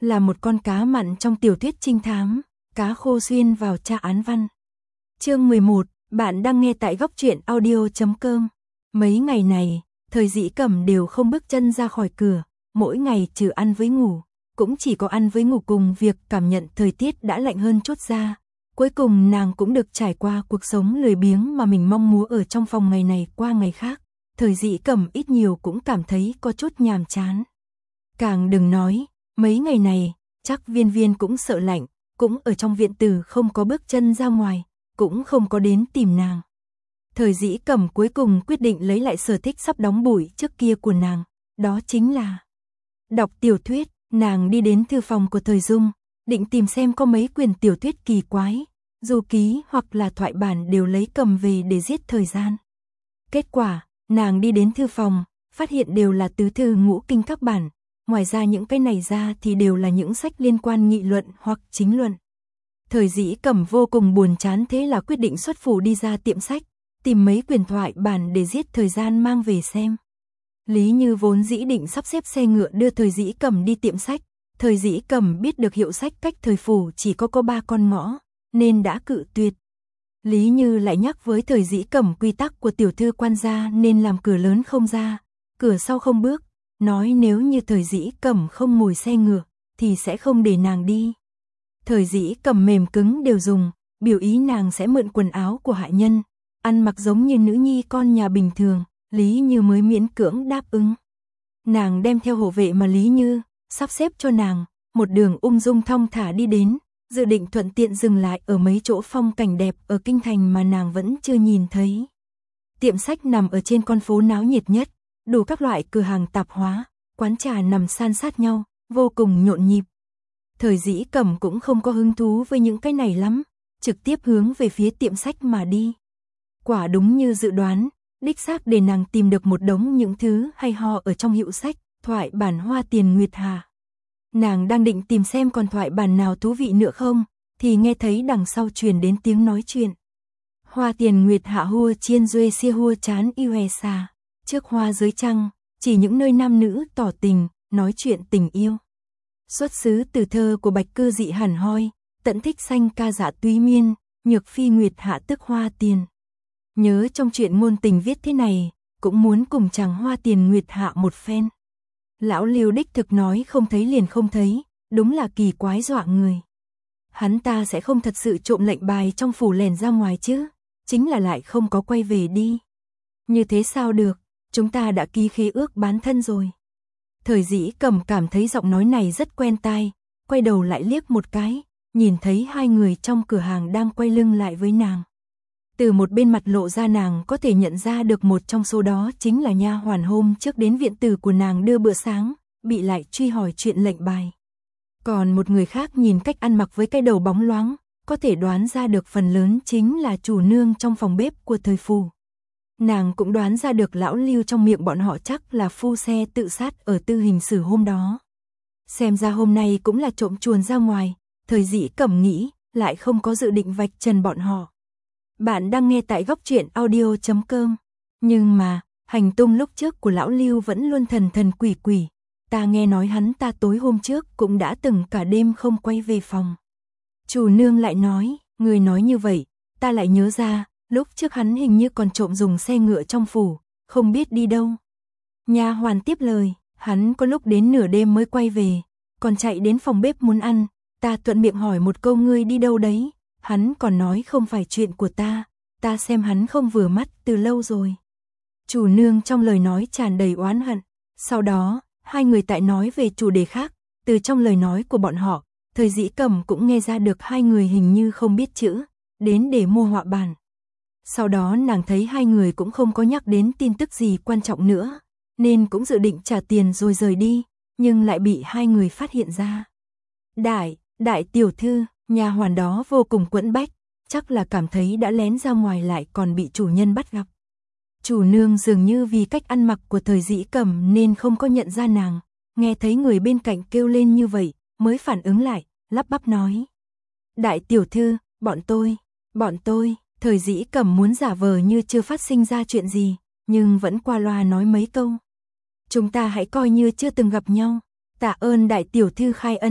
là một con cá mặn trong tiểu thuyết trinh thám, cá khô xuyên vào tra án văn. Chương 11, bạn đang nghe tại goctruyện.audio.com. Mấy ngày này, Thời Dĩ Cẩm đều không bước chân ra khỏi cửa, mỗi ngày trừ ăn với ngủ, cũng chỉ có ăn với ngủ cùng việc cảm nhận thời tiết đã lạnh hơn chút ra. Cuối cùng nàng cũng được trải qua cuộc sống lười biếng mà mình mong muốn ở trong phòng ngày này qua ngày khác. Thời Dĩ Cẩm ít nhiều cũng cảm thấy có chút nhàm chán. Càng đừng nói, mấy ngày này, chắc Viên Viên cũng sợ lạnh, cũng ở trong viện tử không có bước chân ra ngoài, cũng không có đến tìm nàng. Thời Dĩ Cẩm cuối cùng quyết định lấy lại sở thích sắp đóng bụi trước kia của nàng, đó chính là đọc tiểu thuyết. Nàng đi đến thư phòng của Thời Dung, định tìm xem có mấy quyển tiểu thuyết kỳ quái, du ký hoặc là thoại bản đều lấy cầm về để giết thời gian. Kết quả, nàng đi đến thư phòng, phát hiện đều là tứ thư ngũ kinh các bản, ngoài ra những cái này ra thì đều là những sách liên quan nghị luận hoặc chính luận. Thời Dĩ Cẩm vô cùng buồn chán, thế là quyết định xuất phủ đi ra tiệm sách, tìm mấy quyển thoại bản để giết thời gian mang về xem. Lý Như vốn dĩ định sắp xếp xe ngựa đưa Thời Dĩ Cẩm đi tiệm sách, Thời Dĩ Cẩm biết được hiệu sách cách Thời phủ chỉ có 3 con ngõ, nên đã cự tuyệt. Lý Như lại nhắc với Thời Dĩ Cẩm quy tắc của tiểu thư quan gia nên làm cửa lớn không ra, cửa sau không bước, nói nếu như Thời Dĩ Cẩm không ngồi xe ngựa thì sẽ không để nàng đi. Thời Dĩ Cẩm mềm cứng đều dùng, biểu ý nàng sẽ mượn quần áo của hạ nhân, ăn mặc giống như nữ nhi con nhà bình thường. Lý Như mới miễn cưỡng đáp ứng. Nàng đem theo hộ vệ mà Lý Như sắp xếp cho nàng, một đường ung dung thong thả đi đến, dự định thuận tiện dừng lại ở mấy chỗ phong cảnh đẹp ở kinh thành mà nàng vẫn chưa nhìn thấy. Tiệm sách nằm ở trên con phố náo nhiệt nhất, đủ các loại cửa hàng tạp hóa, quán trà nằm san sát nhau, vô cùng nhộn nhịp. Thời Dĩ Cẩm cũng không có hứng thú với những cái này lắm, trực tiếp hướng về phía tiệm sách mà đi. Quả đúng như dự đoán, đích xác để nàng tìm được một đống những thứ hay ho ở trong hiệu sách, thoại bản Hoa Tiền Nguyệt Hà. Nàng đang định tìm xem còn thoại bản nào thú vị nữa không, thì nghe thấy đằng sau truyền đến tiếng nói chuyện. Hoa Tiền Nguyệt Hạ hua chiên duê xia hua chán yêu xa, trước hoa dưới trăng, chỉ những nơi nam nữ tỏ tình, nói chuyện tình yêu. Xuất xứ từ thơ của Bạch Cư Dị hẳn hoi, tận thích xanh ca dạ túy miên, nhược phi Nguyệt Hạ tức Hoa Tiền. Nhớ trong chuyện ngôn tình viết thế này, cũng muốn cùng chàng Hoa Tiền Nguyệt Hạ một phen. Lão Lưu đích thực nói không thấy liền không thấy, đúng là kỳ quái dọa người. Hắn ta sẽ không thật sự trộm lệnh bài trong phủ lèn ra ngoài chứ, chính là lại không có quay về đi. Như thế sao được, chúng ta đã ký khế ước bán thân rồi. Thời Dĩ Cẩm cảm thấy giọng nói này rất quen tai, quay đầu lại liếc một cái, nhìn thấy hai người trong cửa hàng đang quay lưng lại với nàng. Từ một bên mặt lộ ra nàng có thể nhận ra được một trong số đó chính là nha hoàn hôm trước đến viện tử của nàng đưa bữa sáng, bị lại truy hỏi chuyện lệnh bài. Còn một người khác nhìn cách ăn mặc với cái đầu bóng loáng, có thể đoán ra được phần lớn chính là chủ nương trong phòng bếp của Thời phủ. Nàng cũng đoán ra được lão Lưu trong miệng bọn họ chắc là phu xe tự sát ở tư hình sử hôm đó. Xem ra hôm nay cũng là trộm chuồn ra ngoài, Thời Dĩ Cẩm nghĩ, lại không có dự định vạch trần bọn họ. Bạn đang nghe tại goctruyện.audio.com. Nhưng mà, hành tung lúc trước của lão Lưu vẫn luôn thần thần quỷ quỷ. Ta nghe nói hắn ta tối hôm trước cũng đã từng cả đêm không quay về phòng. Chủ nương lại nói, người nói như vậy, ta lại nhớ ra, lúc trước hắn hình như còn trộm dùng xe ngựa trong phủ, không biết đi đâu. Nha hoàn tiếp lời, hắn có lúc đến nửa đêm mới quay về, còn chạy đến phòng bếp muốn ăn, ta thuận miệng hỏi một câu ngươi đi đâu đấy. Hắn còn nói không phải chuyện của ta xem hắn không vừa mắt từ lâu rồi. Chủ nương trong lời nói tràn đầy oán hận. Sau đó, hai người tại nói về chủ đề khác, từ trong lời nói của bọn họ, Thời Dĩ Cẩm cũng nghe ra được hai người hình như không biết chữ, đến để mua họa bản. Sau đó nàng thấy hai người cũng không có nhắc đến tin tức gì quan trọng nữa, nên cũng dự định trả tiền rồi rời đi, nhưng lại bị hai người phát hiện ra. Đại tiểu thư, nha hoàn đó vô cùng quẫn bách, chắc là cảm thấy đã lén ra ngoài lại còn bị chủ nhân bắt gặp. Chủ nương dường như vì cách ăn mặc của Thời Dĩ Cẩm nên không có nhận ra nàng, nghe thấy người bên cạnh kêu lên như vậy, mới phản ứng lại, lắp bắp nói. Đại tiểu thư, bọn tôi, Thời Dĩ Cẩm muốn giả vờ như chưa phát sinh ra chuyện gì, nhưng vẫn qua loa nói mấy câu. Chúng ta hãy coi như chưa từng gặp nhau, tạ ơn đại tiểu thư khai ân,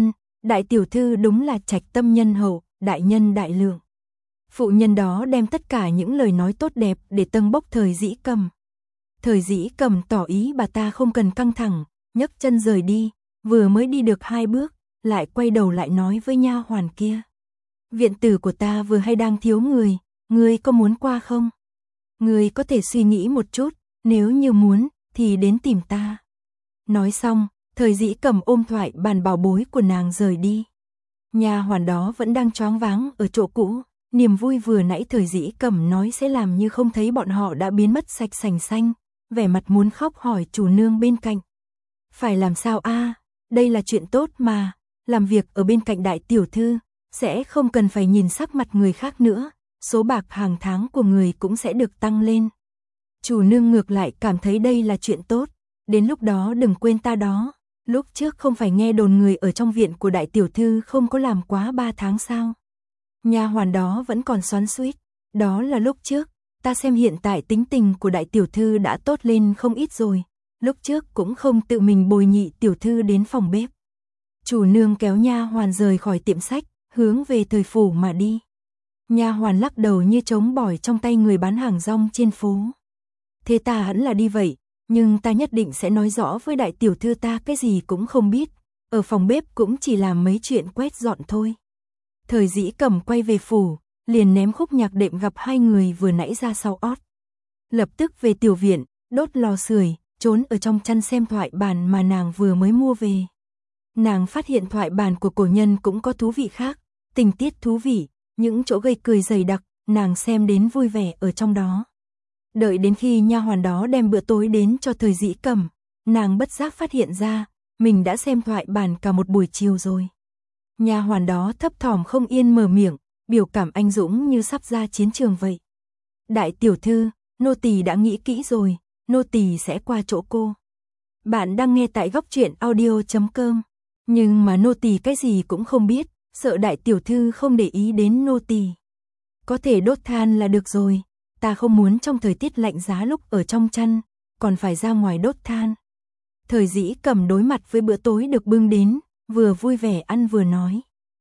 đại tiểu thư đúng là trạch tâm nhân hậu, đại nhân đại lượng. Phụ nhân đó đem tất cả những lời nói tốt đẹp để tâng bốc Thời Dĩ Cầm. Thời Dĩ Cầm tỏ ý bà ta không cần căng thẳng, nhấc chân rời đi, vừa mới đi được 2 bước, lại quay đầu lại nói với nha hoàn kia. Viện tử của ta vừa hay đang thiếu người, ngươi có muốn qua không? Ngươi có thể suy nghĩ một chút, nếu như muốn, thì đến tìm ta. Nói xong, Thời Dĩ Cầm ôm thoại bàn bảo bối của nàng rời đi. Nha hoàn đó vẫn đang choáng váng ở chỗ cũ, niềm vui vừa nãy Thời Dĩ Cầm nói sẽ làm như không thấy bọn họ đã biến mất sạch sành xanh, vẻ mặt muốn khóc hỏi chủ nương bên cạnh. Phải làm sao a? Đây là chuyện tốt mà, làm việc ở bên cạnh đại tiểu thư, sẽ không cần phải nhìn sắc mặt người khác nữa, số bạc hàng tháng của người cũng sẽ được tăng lên. Chủ nương ngược lại cảm thấy đây là chuyện tốt, đến lúc đó đừng quên ta đó, lúc trước không phải nghe đồn người ở trong viện của đại tiểu thư không có làm quá 3 tháng sao? Nha hoàn đó vẫn còn xoắn xuýt, đó là lúc trước, ta xem hiện tại tính tình của đại tiểu thư đã tốt lên không ít rồi, lúc trước cũng không tự mình bồi nhị tiểu thư đến phòng bếp. Chủ nương kéo nha hoàn rời khỏi tiệm sách, hướng về Thời phủ mà đi. Nha hoàn lắc đầu như trống bỏi trong tay người bán hàng rong trên phố. Thế ta hẳn là đi vậy, nhưng ta nhất định sẽ nói rõ với đại tiểu thư ta cái gì cũng không biết, ở phòng bếp cũng chỉ làm mấy chuyện quét dọn thôi. Thời Dĩ Cầm quay về phủ, liền ném khúc nhạc đệm gặp hai người vừa nãy ra sau ót. Lập tức về tiểu viện, đốt lò sưởi, trốn ở trong chăn xem thoại bản mà nàng vừa mới mua về. Nàng phát hiện thoại bản của cổ nhân cũng có thú vị khác, tình tiết thú vị, những chỗ gây cười dày đặc, nàng xem đến vui vẻ ở trong đó. Đợi đến khi nha hoàn đó đem bữa tối đến cho Thời Dĩ Cầm, nàng bất giác phát hiện ra, mình đã xem thoại bản cả một buổi chiều rồi. Nha hoàn đó thấp thỏm không yên mở miệng, biểu cảm anh dũng như sắp ra chiến trường vậy. Đại tiểu thư, nô tỳ đã nghĩ kỹ rồi, nô tỳ sẽ qua chỗ cô. Bạn đang nghe tại góc truyện audio.com, nhưng mà nô tỳ cái gì cũng không biết, sợ đại tiểu thư không để ý đến nô tỳ. Có thể đốt than là được rồi, ta không muốn trong thời tiết lạnh giá lúc ở trong chăn, còn phải ra ngoài đốt than. Thời Dĩ Cầm đối mặt với bữa tối được bưng đến, vừa vui vẻ ăn vừa nói.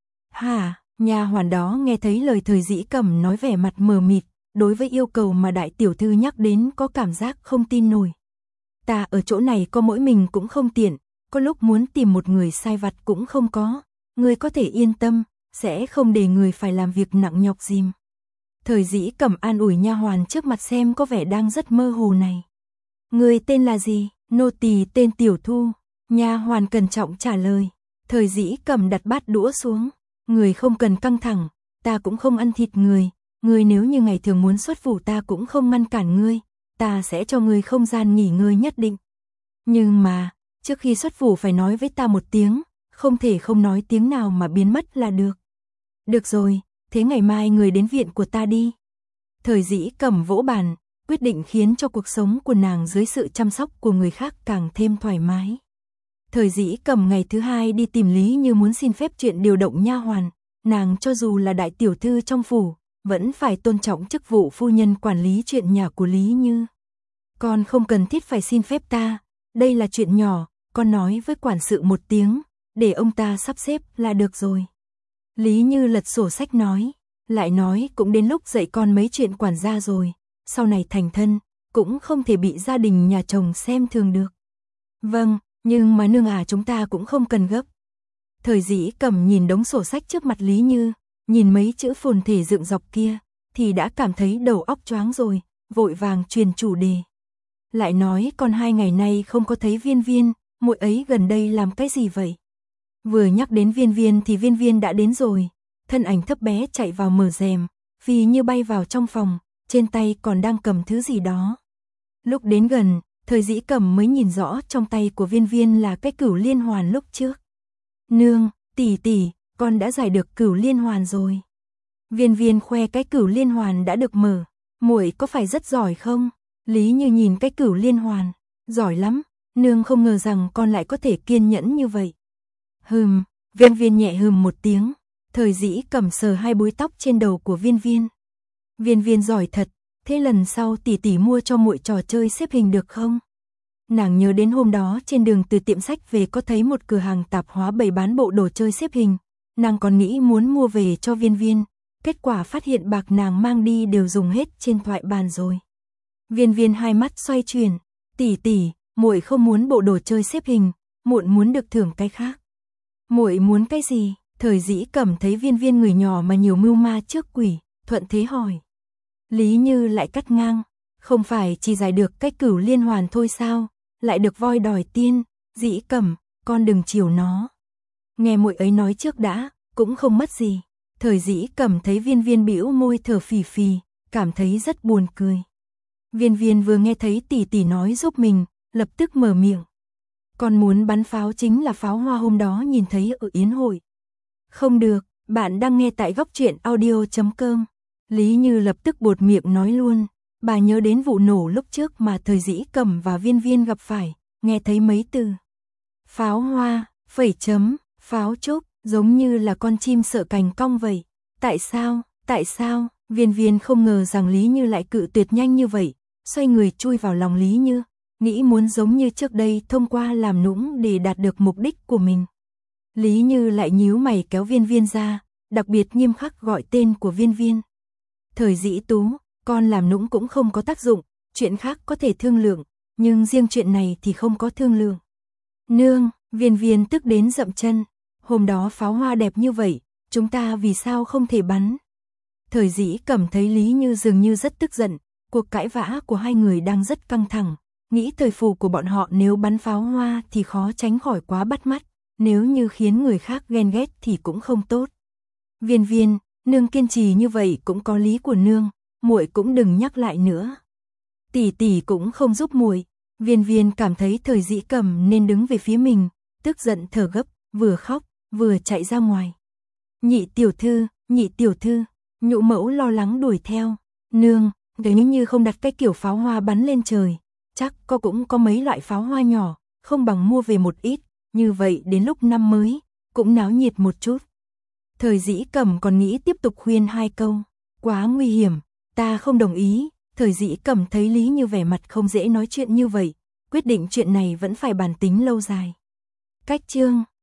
Hả, nha hoàn đó nghe thấy lời Thời Dĩ Cầm nói vẻ mặt mờ mịt, đối với yêu cầu mà đại tiểu thư nhắc đến có cảm giác không tin nổi. Ta ở chỗ này có mỗi mình cũng không tiện, có lúc muốn tìm một người sai vặt cũng không có, người có thể yên tâm, sẽ không để người phải làm việc nặng nhọc dìm. Thời Dĩ Cầm an ủi nha hoàn trước mặt xem có vẻ đang rất mơ hồ này. Người tên là gì? Nô tỳ tên Tiểu Thu. Nha hoàn cẩn trọng trả lời. Thời Dĩ Cầm đặt bát đũa xuống. Người không cần căng thẳng, ta cũng không ăn thịt người. Người nếu như ngày thường muốn xuất phủ ta cũng không ngăn cản ngươi, ta sẽ cho ngươi không gian nghỉ ngơi nhất định. Nhưng mà, trước khi xuất phủ phải nói với ta một tiếng, không thể không nói tiếng nào mà biến mất là được. Được rồi, thế ngày mai người đến viện của ta đi. Thời Dĩ Cầm vỗ bàn, quyết định khiến cho cuộc sống của nàng dưới sự chăm sóc của người khác càng thêm thoải mái. Thời Dĩ Cầm ngày thứ hai đi tìm Lý Như muốn xin phép chuyện điều động nha hoàn, nàng cho dù là đại tiểu thư trong phủ, vẫn phải tôn trọng chức vụ phu nhân quản lý chuyện nhà của Lý Như. Con không cần thiết phải xin phép ta, đây là chuyện nhỏ, con nói với quản sự một tiếng, để ông ta sắp xếp là được rồi. Lý Như lật sổ sách nói, lại nói cũng đến lúc dạy con mấy chuyện quản gia rồi, sau này thành thân, cũng không thể bị gia đình nhà chồng xem thường được. Vâng, nhưng mà nương chúng ta cũng không cần gấp. Thời Dĩ Cầm nhìn đống sổ sách trước mặt Lý Như, nhìn mấy chữ phồn thể dựng dọc kia, thì đã cảm thấy đầu óc choáng rồi, vội vàng truyền chủ đề. Lại nói còn 2 ngày nay không có thấy Viên Viên, muội ấy gần đây làm cái gì vậy? Vừa nhắc đến Viên Viên thì Viên Viên đã đến rồi, thân ảnh thấp bé chạy vào mở rèm, phi như bay vào trong phòng, trên tay còn đang cầm thứ gì đó. Lúc đến gần, Thời Dĩ Cầm mới nhìn rõ trong tay của Viên Viên là cái cửu liên hoàn lúc trước. Nương, tỷ tỷ, con đã giải được cửu liên hoàn rồi. Viên Viên khoe cái cửu liên hoàn đã được mở, muội có phải rất giỏi không? Lý Như nhìn cái cửu liên hoàn, giỏi lắm, nương không ngờ rằng con lại có thể kiên nhẫn như vậy. Viên Viên nhẹ một tiếng, Thời Dĩ Cầm sờ 2 búi tóc trên đầu của Viên Viên. Viên Viên giỏi thật, thế lần sau tỷ tỷ mua cho muội trò chơi xếp hình được không? Nàng nhớ đến hôm đó trên đường từ tiệm sách về có thấy một cửa hàng tạp hóa bày bán bộ đồ chơi xếp hình. Nàng còn nghĩ muốn mua về cho Viên Viên, kết quả phát hiện bạc nàng mang đi đều dùng hết trên thoại bàn rồi. Viên Viên hai mắt xoay chuyển, tỷ, muội không muốn bộ đồ chơi xếp hình, muội muốn được thưởng cái khác. Muội muốn cái gì? Thời Dĩ Cẩm thấy Viên Viên người nhỏ mà nhiều mưu ma trước quỷ, thuận thế hỏi. Lý Như lại cắt ngang, không phải chỉ giải được cái cửu liên hoàn thôi sao, lại được voi đòi tiên, Dĩ Cẩm, con đừng chiều nó. Nghe muội ấy nói trước đã, cũng không mất gì. Thời Dĩ Cẩm thấy Viên Viên bĩu môi thở phì phì, cảm thấy rất buồn cười. Viên Viên vừa nghe thấy tỷ nói giúp mình, lập tức mở miệng. Con muốn bắn pháo chính là pháo hoa hôm đó nhìn thấy ở yến hội. Không được, bạn đang nghe tại góc truyện audio.com. Lý Như lập tức buột miệng nói luôn, bà nhớ đến vụ nổ lúc trước mà Thời Dĩ Cẩm và Viên Viên gặp phải, nghe thấy mấy từ. Pháo hoa, phẩy chấm, pháo trúc, giống như là con chim sợ cành cong vậy. Tại sao, Viên Viên không ngờ rằng Lý Như lại cự tuyệt nhanh như vậy, xoay người chui vào lòng Lý Như, nghĩ muốn giống như trước đây thông qua làm nũng để đạt được mục đích của mình. Lý Như lại nhíu mày kéo Viên Viên ra, đặc biệt nghiêm khắc gọi tên của Viên Viên. Thời Dĩ Tú, con làm nũng cũng không có tác dụng, chuyện khác có thể thương lượng, nhưng riêng chuyện này thì không có thương lượng. Nương, Viên Viên tức đến dậm chân, hôm đó pháo hoa đẹp như vậy, chúng ta vì sao không thể bắn? Thời Dĩ Cẩm thấy Lý Như dường như rất tức giận, cuộc cãi vã của hai người đang rất căng thẳng, nghĩ thời phù của bọn họ nếu bắn pháo hoa thì khó tránh khỏi quá bắt mắt, nếu như khiến người khác ghen ghét thì cũng không tốt. Viên Viên, nương kiên trì như vậy cũng có lý của nương, muội cũng đừng nhắc lại nữa. Tỷ cũng không giúp muội. Viên Viên cảm thấy Thời Dĩ Cẩm nên đứng về phía mình, tức giận thở gấp, vừa khóc, vừa chạy ra ngoài. Nhị tiểu thư, Nhũ mẫu lo lắng đuổi theo. Nương, nếu như không đặt cái kiểu pháo hoa bắn lên trời, chắc cũng có mấy loại pháo hoa nhỏ, không bằng mua về một ít, như vậy đến lúc năm mới, cũng náo nhiệt một chút. Thời Dĩ Cẩm còn nghĩ tiếp tục khuyên hai câu, quá nguy hiểm, ta không đồng ý. Thời Dĩ Cẩm thấy Lý Như vẻ mặt không dễ nói chuyện như vậy, quyết định chuyện này vẫn phải bàn tính lâu dài. Cách chương